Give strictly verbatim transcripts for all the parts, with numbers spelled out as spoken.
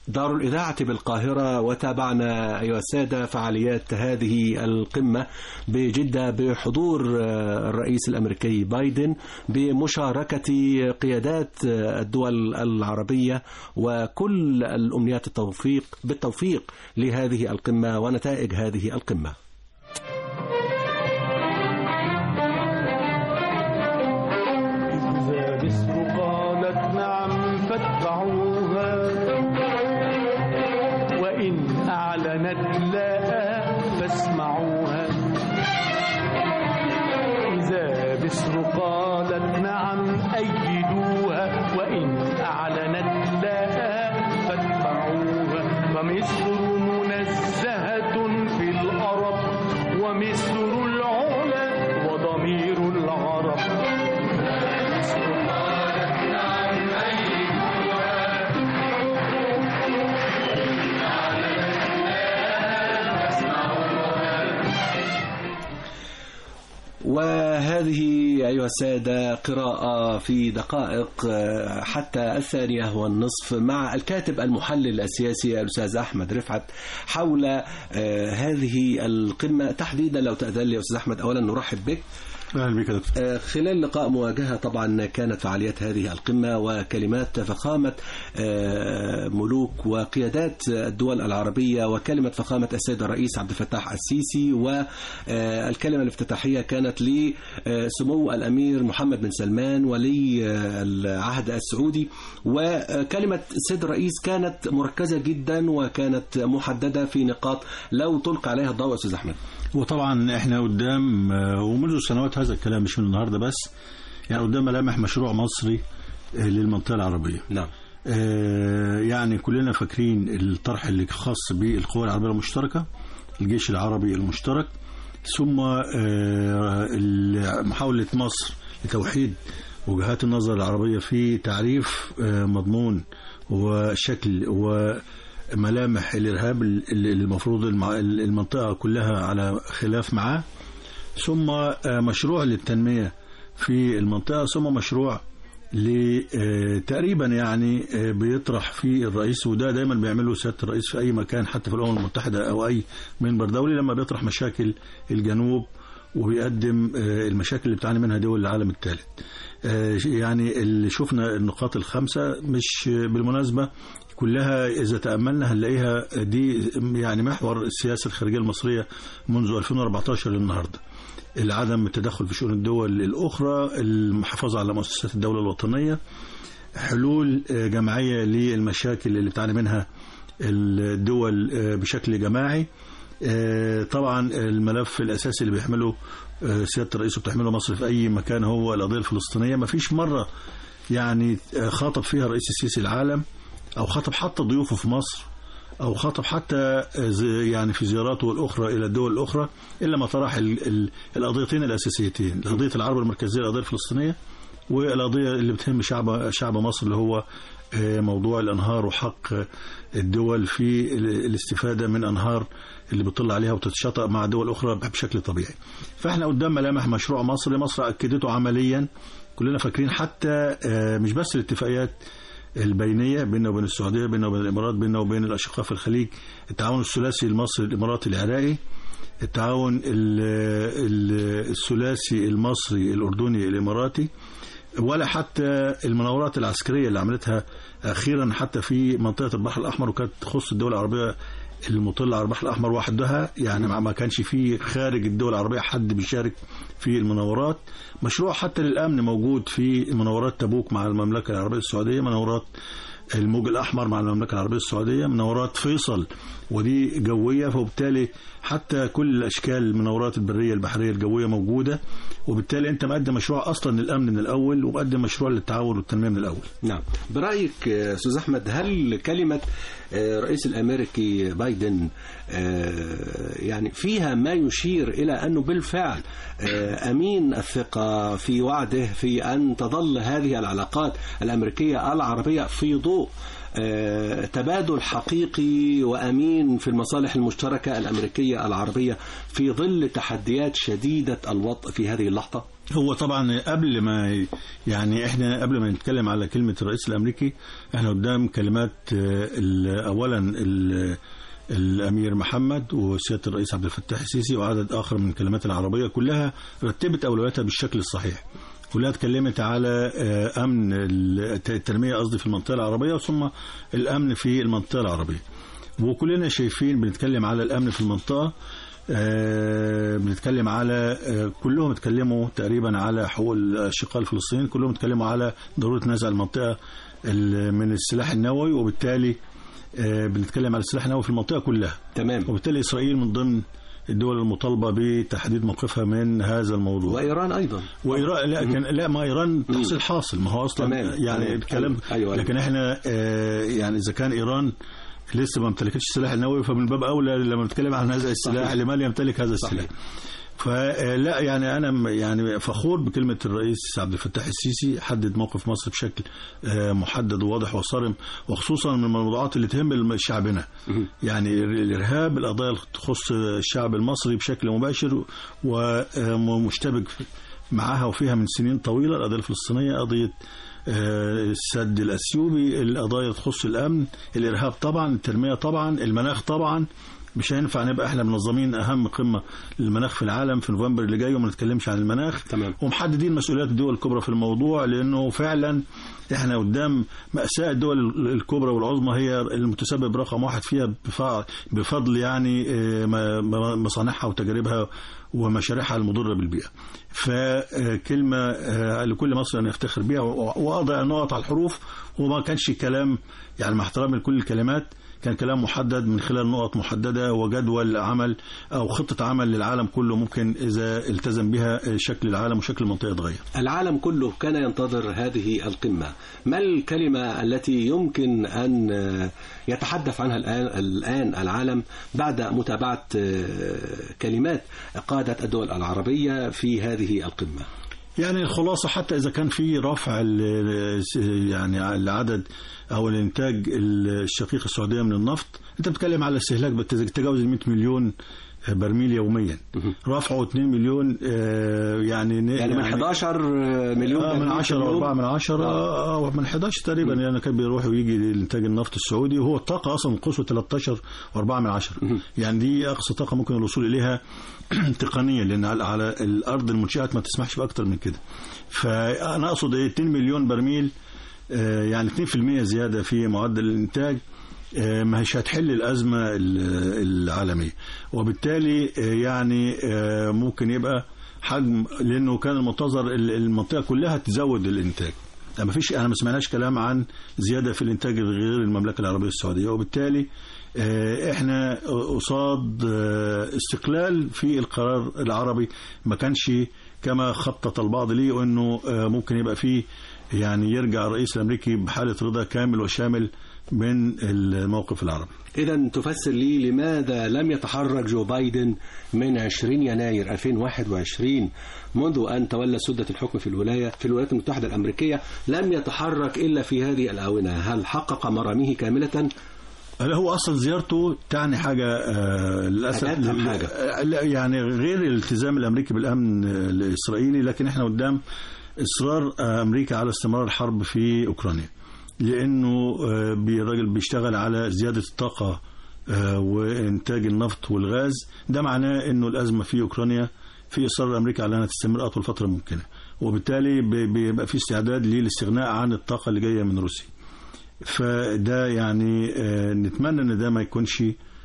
دار الإذاعة بالقاهرة، وتابعنا أيها السادة فعاليات هذه القمة بجدة بحضور الرئيس الأمريكي بايدن بمشاركة قيادات الدول العربية، وكل الأمنيات التوفيق بالتوفيق لهذه القمة ونتائج هذه القمة. إذا مصر قالت نعم فاتبعوها، وإن أعلنت لا فاسمعوها. إذا مصر قالت نعم أيدوها، وإن أعلنت لا فاتبعوها. فمصر منزهة في الأرب، ومصر العلا وضمير العرب. وهذه أيها السادة قراءة في دقائق حتى الثانية والنصف مع الكاتب المحلل السياسي الأستاذ أحمد رفعت حول هذه القمة تحديدا. لو تأذن لي أستاذ أحمد، أولا نرحب بك. أهلا بك دكتور. خلال لقاء مواجهة طبعا كانت فعاليات هذه القمة وكلمات فخامة ملوك وقيادات الدول العربية، وكلمة فخامة السيد الرئيس عبد الفتاح السيسي، والكلمة الافتتاحية كانت لسمو الأمير محمد بن سلمان ولي العهد السعودي. وكلمة السيد الرئيس كانت مركزة جدا وكانت محددة في نقاط لو تلقى عليها الضوء أستاذ أحمد. وطبعا احنا قدام ومنذ سنوات هذا الكلام مش من النهارده بس، يعني قدام ملامح مشروع مصري للمنطقه العربيه. نعم. آه يعني كلنا فاكرين الطرح اللي خاص بالقوى العربيه المشتركه، الجيش العربي المشترك، ثم آه محاوله مصر لتوحيد وجهات النظر العربيه في تعريف آه مضمون وشكل و ملامح الإرهاب اللي المفروض المنطقة كلها على خلاف معاه، ثم مشروع للتنمية في المنطقة، ثم مشروع تقريبا يعني بيطرح فيه الرئيس، وده دايما بيعمله سيادة الرئيس في أي مكان حتى في الأمم المتحدة أو أي منبر دولي، لما بيطرح مشاكل الجنوب وبيقدم المشاكل اللي بتعاني منها دول العالم الثالث. يعني اللي شفنا النقاط الخمسة مش بالمناسبة كلها إذا تأملنا هنلاقيها دي يعني محور السياسة الخارجية المصرية منذ ألفين وأربعتاشر للنهاردة. العدم التدخل في شؤون الدول الأخرى، المحافظة على مؤسسات الدولة الوطنية، حلول جماعية للمشاكل اللي بتعاني منها الدول بشكل جماعي. طبعا الملف الأساسي اللي بيحمله سيادة الرئيس وبتحمله مصر في أي مكان هو القضية الفلسطينية. ما فيش مرة يعني خاطب فيها الرئيس السيسي العالم، أو خاطب حتى ضيوفه في مصر، أو خاطب حتى يعني في زياراته الأخرى إلى الدول الأخرى، إلا ما طرح القضيتين الأساسيتين، قضية العرب المركزية، القضية الفلسطينية، والقضية اللي بتهم شعب شعب مصر اللي هو موضوع الأنهار وحق الدول في الاستفادة من أنهار اللي بتطل عليها وتتشاطئ مع دول أخرى بشكل طبيعي. فإحنا قدام ملامح مشروع مصر، مصر أكدته عمليا. كلنا فاكرين حتى مش بس الاتفاقيات البينية بيننا وبين السعودية، بيننا وبين الإمارات، بيننا وبين الأشقاء في الخليج، التعاون الثلاثي المصري الإماراتي العراقي، التعاون الثلاثي المصري الأردني الإماراتي، ولا حتى المناورات العسكرية اللي عملتها أخيرا حتى في منطقة البحر الأحمر، وكانت تخص الدول العربية المطلة على البحر الأحمر وحدها، يعني ما كانش فيه خارج الدول العربية حد بيشارك في المناورات. مشروع حتى للأمن موجود في مناورات تبوك مع المملكة العربية السعودية، مناورات الموج الأحمر مع المملكة العربية السعودية، مناورات فيصل ودي جوية، فبالتالي حتى كل الأشكال المناورات البرية البحرية الجوية موجودة، وبالتالي أنت مقدم مشروع أصلا للأمن من الأول، ومقدم مشروع للتعاون والتنمية من الأول. نعم. برأيك أستاذ أحمد، هل كلمة رئيس الأمريكي بايدن يعني فيها ما يشير إلى أنه بالفعل أمين الثقة في وعده في أن تظل هذه العلاقات الأمريكية العربية في ضوء تبادل حقيقي وأمين في المصالح المشتركة الأمريكية العربية في ظل تحديات شديدة الوطء في هذه اللحظة؟ هو طبعا قبل ما يعني احنا قبل ما نتكلم على كلمة الرئيس الأمريكي احنا قدام كلمات أولا الأمير محمد وسيادة الرئيس عبد الفتاح السيسي وعدد آخر من الكلمات العربية، كلها رتبت أولوياتها بالشكل الصحيح. كلها اتكلمت على أمن التنمية قصدي في المنطقة العربية ثم الأمن في المنطقة العربية. وكلنا شايفين بنتكلم على الأمن في المنطقة، آه بنتكلم على آه كلهم اتكلموا تقريبا على حقوق الأشقاء الفلسطينيين، كلهم اتكلموا على ضرورة نزع المنطقة من السلاح النووي، وبالتالي آه بنتكلم على السلاح النووي في المنطقة كلها. تمام. وبالتالي إسرائيل من ضمن الدول المطالبة بتحديد موقفها من هذا الموضوع. وإيران أيضا. وإيران لا كان لا ما إيران تحصيل حاصل، ما هو أصلا تمام. يعني الكلام. أيوة. لكن احنا آه يعني إذا كان إيران لسه ما امتلكتش السلاح النووي فمن باب أولى لما نتكلم عن هذا السلاح لمن يمتلك هذا السلاح. فلا يعني أنا يعني فخور بكلمة الرئيس عبد الفتاح السيسي، حدد موقف مصر بشكل محدد وواضح وصارم، وخصوصا من الموضوعات اللي تهم شعبنا، يعني الإرهاب، القضايا اللي تخص الشعب المصري بشكل مباشر ومشتبك معها وفيها من سنين طويلة، القضية الفلسطينية، قضية السد الأثيوبي، القضايا تخص الأمن، الإرهاب طبعا، التنمية طبعا، المناخ طبعا. مش هينفع نبقى احنا منظمين اهم قمه للمناخ في العالم في نوفمبر اللي جاي وما نتكلمش عن المناخ. تمام. ومحددين مسؤوليات الدول الكبرى في الموضوع، لانه فعلا احنا قدام مأساة الدول الكبرى والعظمى هي المتسبب رقم واحد فيها بفضل يعني مصانعها وتجاربها ومشاريعها المضره بالبيئه. فكلمه لكل مصر ان يفتخر بها، واضع النقط على الحروف، وما كانش كلام يعني مع احترامي لكل الكلمات، كان كلام محدد من خلال نقط محددة وجدول عمل أو خطة عمل للعالم كله، ممكن إذا التزم بها شكل العالم وشكل المنطقة يتغير. العالم كله كان ينتظر هذه القمة، ما الكلمة التي يمكن أن يتحدث عنها الآن الآن العالم بعد متابعة كلمات قادة الدول العربية في هذه القمة؟ يعني الخلاصة حتى إذا كان في رفع يعني العدد أو الإنتاج الشقيق السعودية من النفط، أنت بتتكلم على استهلاك بتتجاوز مئة مليون برميل يوميا، رفعه اثنين مليون يعني يعني من أحد عشر مليون آه من عشرة وأربعة من عشرة آه من أحد عشر تقريبا، يعني كان بيروح ويجي لإنتاج النفط السعودي، وهو الطاقة أصلا قصوى ثلاثة عشر وأربعة من عشرة، يعني دي أقصى طاقة ممكن الوصول إليها تقنيا، لأن على الأرض المنشآت ما تسمحش بأكتر من كده. فأنا أقصد إيه اثنين مليون برميل، آه يعني اثنين بالمئة زيادة في معدل الإنتاج، ما هيش هتحل الأزمة العالمية، وبالتالي يعني ممكن يبقى حجم، لأنه كان المنتظر المنطقة كلها تزود الإنتاج. ما فيش، أنا ما سمعناش كلام عن زيادة في الإنتاج غير المملكة العربية السعودية، وبالتالي إحنا قصاد استقلال في القرار العربي ما كانش كما خطط البعض ليه، وإنه ممكن يبقى فيه يعني يرجع الرئيس الأمريكي بحالة رضا كامل وشامل من الموقف العربي. إذا تفسر لي لماذا لم يتحرك جو بايدن من عشرين يناير ألفين وواحد وعشرين منذ أن تولى سدة الحكم في الولاية في الولايات المتحدة الأمريكية، لم يتحرك إلا في هذه الآونة؟ هل حقق مراميه كاملة؟ هل هو أصلا زيارته تعني حاجة آه للأسف حاجة. يعني غير الالتزام الأمريكي بالأمن الإسرائيلي، لكن إحنا قدام إصرار أمريكا على استمرار الحرب في أوكرانيا، لأنه الراجل بيشتغل على زيادة الطاقة وإنتاج النفط والغاز. ده معناه أنه الأزمة في أوكرانيا في إصرار أمريكا على أنها تستمر أطول فترة ممكنة، وبالتالي بيبقى في استعداد للاستغناء عن الطاقة اللي جاية من روسيا. فده يعني نتمنى أن ده ما يكونش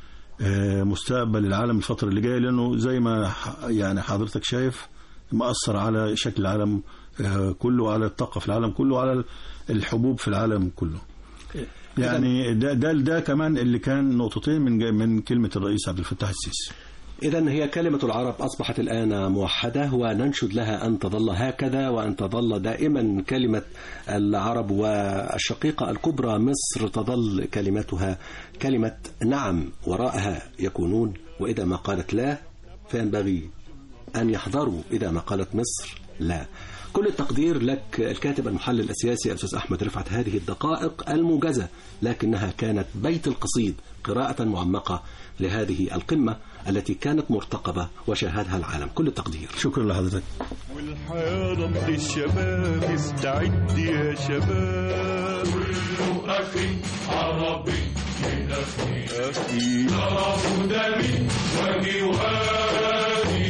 مستقبل العالم الفترة اللي جاية، لأنه زي ما يعني حضرتك شايف مأثر على شكل العالم كله، على الطاقة في العالم كله، على الحبوب في العالم كله. يعني ده ده ده كمان اللي كان نقطتين من من كلمة الرئيس عبد الفتاح السيسي. إذن هي كلمة العرب أصبحت الآن موحدة، وننشد لها أن تظل هكذا، وأن تظل دائما كلمة العرب والشقيقة الكبرى مصر تظل كلمتها كلمة نعم، وراءها يكونون، وإذا ما قالت لا فينبغي أن يحذروا إذا ما قالت مصر لا. كل التقدير لك الكاتب المحلل السياسي الأستاذ أحمد رفعت، هذه الدقائق الموجزة لكنها كانت بيت القصيد، قراءة معمقة لهذه القمة التي كانت مرتقبة وشاهدها العالم. كل التقدير. شكرا لحضرتك. والحياة رمض الشباب، استعد يا شباب. كل أخي عربي أخي أخي طرف دمي وجواري،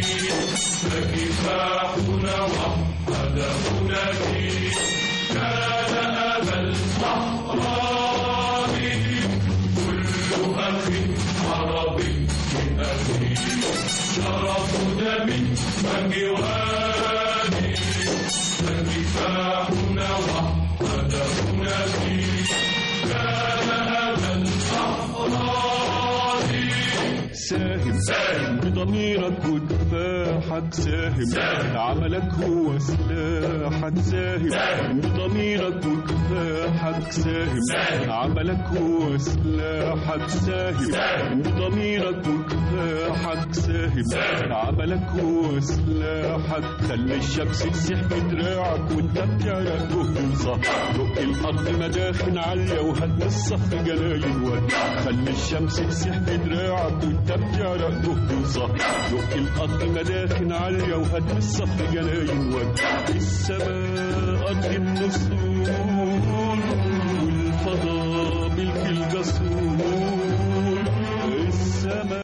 فكفاحنا وحدهنا فيه كان أبا الصحراء. كل أخي عربي أخي شرف دمي وجواري، فكفاحنا وحدهنا فيه كان أبا الصحراء. ساهم ساهم بضميرك وكفاحك، ساهم, ساهم عملك هو سلاحك، ساهم, ساهم بضميرك وكفاحك، ساهم, ساهم عملك هو سلاحك، ساهم, ساهم بضميرك وكفاحك، ساهم, ساهم عملك هو سلاحك. خلي الشمس تسيح بدراعك وانت بتعرق جهد وصح، دق الارض مداخن عاليه وهد الصخر جلايل ود. خلي الشمس تسيح بدراعك وانت بتعرق جهد وصح، دق الارض مداخن عاليه وهد الصخر جلايل ود. السماء ارض النسور والفضاء ملك الجسور،